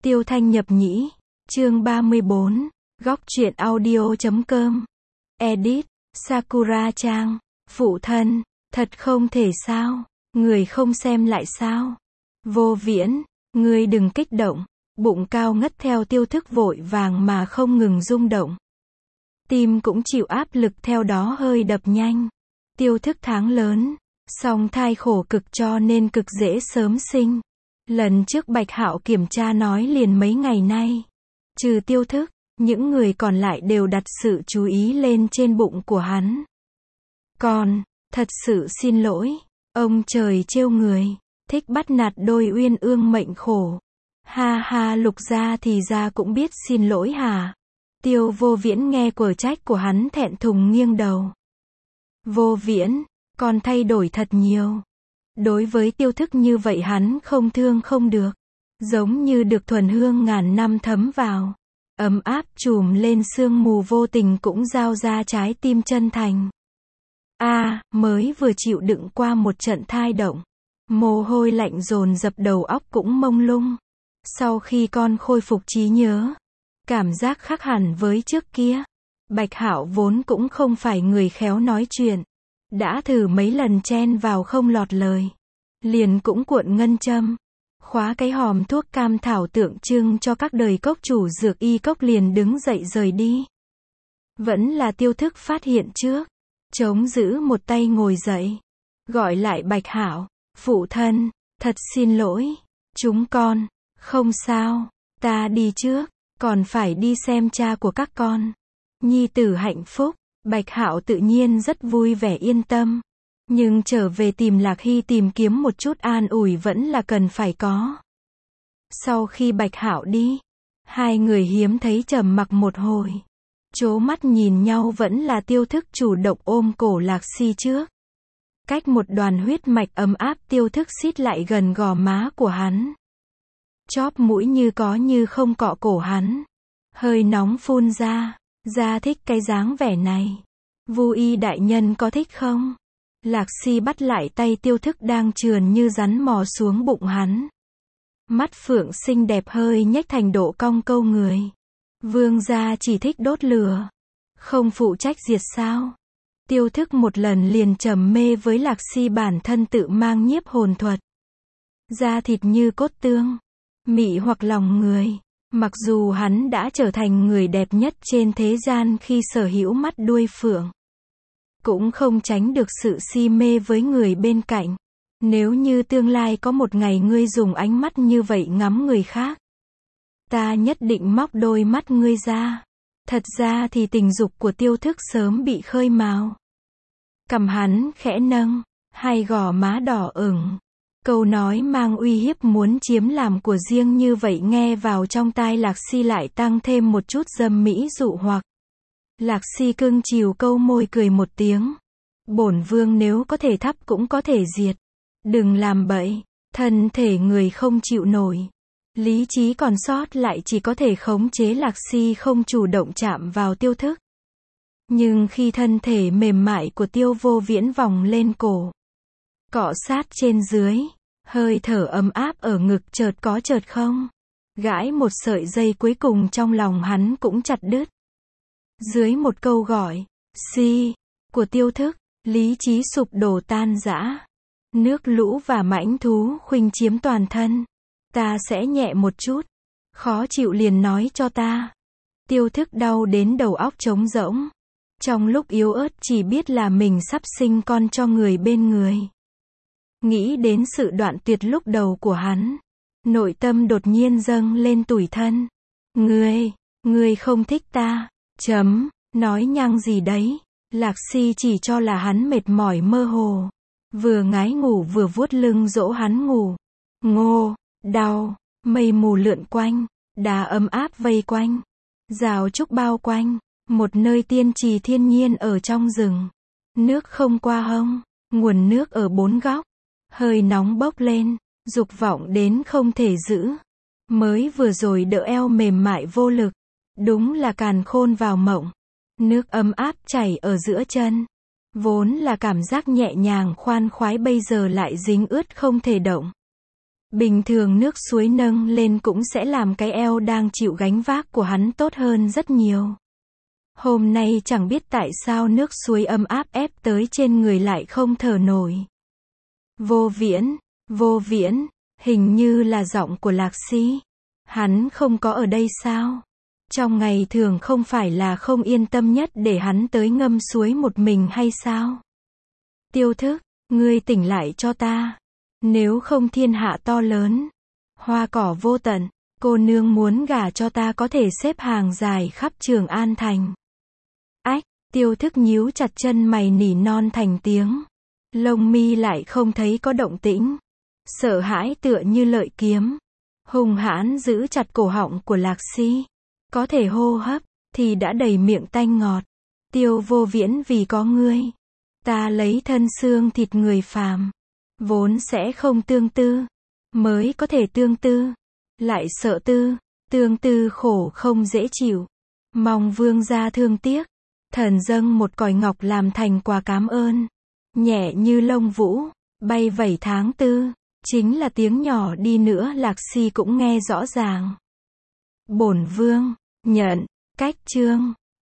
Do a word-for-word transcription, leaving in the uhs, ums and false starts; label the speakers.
Speaker 1: Tiêu Thanh nhập nhĩ. Chương ba mươi bốn. Góc truyện audio chấm com. Edit. Sakura Trang. Phụ thân. Thật không thể sao. Người không xem lại sao. Vô Viễn. Ngươi đừng kích động. Bụng cao ngất theo Tiêu Thức vội vàng mà không ngừng rung động. Tim cũng chịu áp lực theo đó hơi đập nhanh. Tiêu Thức tháng lớn. Song thai khổ cực cho nên cực dễ sớm sinh. Lần trước Bạch Hạo kiểm tra nói liền mấy ngày nay. Trừ Tiêu Thức, những người còn lại đều đặt sự chú ý lên trên bụng của hắn. Còn, thật sự xin lỗi. Ông trời trêu người. Thích bắt nạt đôi uyên ương mệnh khổ. Ha ha, Lục gia thì ra cũng biết xin lỗi hả? Tiêu Vô Viễn nghe quở trách của hắn thẹn thùng nghiêng đầu. Vô Viễn, con thay đổi thật nhiều. Đối với Tiêu Thức như vậy hắn không thương không được. Giống như được thuần hương ngàn năm thấm vào. Ấm áp trùm lên sương mù vô tình cũng giao ra trái tim chân thành. A, à, mới vừa chịu đựng qua một trận thai động. Mồ hôi lạnh dồn dập đầu óc cũng mông lung. Sau khi con khôi phục trí nhớ, cảm giác khác hẳn với trước kia. Bạch Hạo vốn cũng không phải người khéo nói chuyện. Đã thử mấy lần chen vào không lọt lời. Liền cũng cuộn ngân châm. Khóa cái hòm thuốc cam thảo tượng trưng cho các đời cốc chủ dược y cốc liền đứng dậy rời đi. Vẫn là Tiêu Thức phát hiện trước. Chống giữ một tay ngồi dậy. Gọi lại Bạch Hạo. Phụ thân, thật xin lỗi. Chúng con, không sao. Ta đi trước. Còn phải đi xem cha của các con. Nhi tử hạnh phúc. Bạch Hạo tự nhiên rất vui vẻ yên tâm. Nhưng trở về tìm Lạc Hy tìm kiếm một chút an ủi vẫn là cần phải có. Sau khi Bạch Hạo đi, hai người hiếm thấy trầm mặc một hồi. Chố mắt nhìn nhau vẫn là Tiêu Thức chủ động ôm cổ Lạc Si trước. Cách một đoàn huyết mạch ấm áp Tiêu Thức xít lại gần gò má của hắn. Chóp mũi như có như không cọ cổ hắn. Hơi nóng phun ra. Gia thích cái dáng vẻ này. Vu y đại nhân có thích không? Lạc Si bắt lại tay Tiêu Thức đang trườn như rắn mò xuống bụng hắn. Mắt phượng xinh đẹp hơi nhếch thành độ cong câu người. Vương gia chỉ thích đốt lửa. Không phụ trách diệt sao? Tiêu Thức một lần liền trầm mê với Lạc Si bản thân tự mang nhiếp hồn thuật. Da thịt như cốt tương. Mị hoặc lòng người. Mặc dù hắn đã trở thành người đẹp nhất trên thế gian khi sở hữu mắt đuôi phượng. Cũng không tránh được sự si mê với người bên cạnh. Nếu như tương lai có một ngày ngươi dùng ánh mắt như vậy ngắm người khác. Ta nhất định móc đôi mắt ngươi ra. Thật ra thì tình dục của Tiêu Thức sớm bị khơi mào. Cằm hắn khẽ nâng. Hai gò má đỏ ửng. Câu nói mang uy hiếp muốn chiếm làm của riêng như vậy nghe vào trong tai Lạc Si lại tăng thêm một chút dâm mỹ dụ hoặc. Lạc Si cưng chiều câu môi cười một tiếng. Bổn vương nếu có thể thắp cũng có thể diệt. Đừng làm bậy. Thân thể người không chịu nổi. Lý trí còn sót lại chỉ có thể khống chế Lạc Si không chủ động chạm vào Tiêu Thức. Nhưng khi thân thể mềm mại của Tiêu Vô Viễn vòng lên cổ. Cọ sát trên dưới. Hơi thở ấm áp ở ngực chợt có chợt không. Gãi một sợi dây cuối cùng trong lòng hắn cũng chặt đứt. Dưới một câu gọi, si, của Tiêu Thức, lý trí sụp đổ tan rã. Nước lũ và mãnh thú khuynh chiếm toàn thân. Ta sẽ nhẹ một chút. Khó chịu liền nói cho ta. Tiêu Thức đau đến đầu óc trống rỗng. Trong lúc yếu ớt chỉ biết là mình sắp sinh con cho người bên người. Nghĩ đến sự đoạn tuyệt lúc đầu của hắn. Nội tâm đột nhiên dâng lên tủi thân. Ngươi, ngươi không thích ta. Chấm, nói nhăng gì đấy. Lạc Si chỉ cho là hắn mệt mỏi mơ hồ. Vừa ngái ngủ vừa vuốt lưng dỗ hắn ngủ. Ngô, đau, mây mù lượn quanh. Đá ấm áp vây quanh. Rào trúc bao quanh. Một nơi tiên trì thiên nhiên ở trong rừng. Nước không qua hông. Nguồn nước ở bốn góc. Hơi nóng bốc lên. Dục vọng đến không thể giữ. Mới vừa rồi đỡ eo mềm mại vô lực. Đúng là càn khôn vào mộng. Nước ấm áp chảy ở giữa chân. Vốn là cảm giác nhẹ nhàng khoan khoái bây giờ lại dính ướt không thể động. Bình thường nước suối nâng lên cũng sẽ làm cái eo đang chịu gánh vác của hắn tốt hơn rất nhiều. Hôm nay chẳng biết tại sao nước suối ấm áp ép tới trên người lại không thở nổi. Vô Viễn, Vô Viễn, hình như là giọng của Lạc Sĩ. Hắn không có ở đây sao? Trong ngày thường không phải là không yên tâm nhất để hắn tới ngâm suối một mình hay sao? Tiêu Thức, ngươi tỉnh lại cho ta. Nếu không thiên hạ to lớn, hoa cỏ vô tận, cô nương muốn gả cho ta có thể xếp hàng dài khắp Trường An thành. Ách, Tiêu Thức nhíu chặt chân mày nỉ non thành tiếng. Lông mi lại không thấy có động tĩnh. Sợ hãi tựa như lợi kiếm. Hung hãn giữ chặt cổ họng của Lạc Sĩ. Có thể hô hấp, thì đã đầy miệng tanh ngọt. Tiêu Vô Viễn, vì có ngươi, ta lấy thân xương thịt người phàm. Vốn sẽ không tương tư, mới có thể tương tư. Lại sợ tư, tương tư khổ không dễ chịu. Mong vương gia thương tiếc. Thần dâng một còi ngọc làm thành quà cám ơn. Nhẹ như lông vũ, bay vẩy tháng tư. Chính là tiếng nhỏ đi nữa Lạc Sĩ cũng nghe rõ ràng. Bổn vương, nhận, cách chương.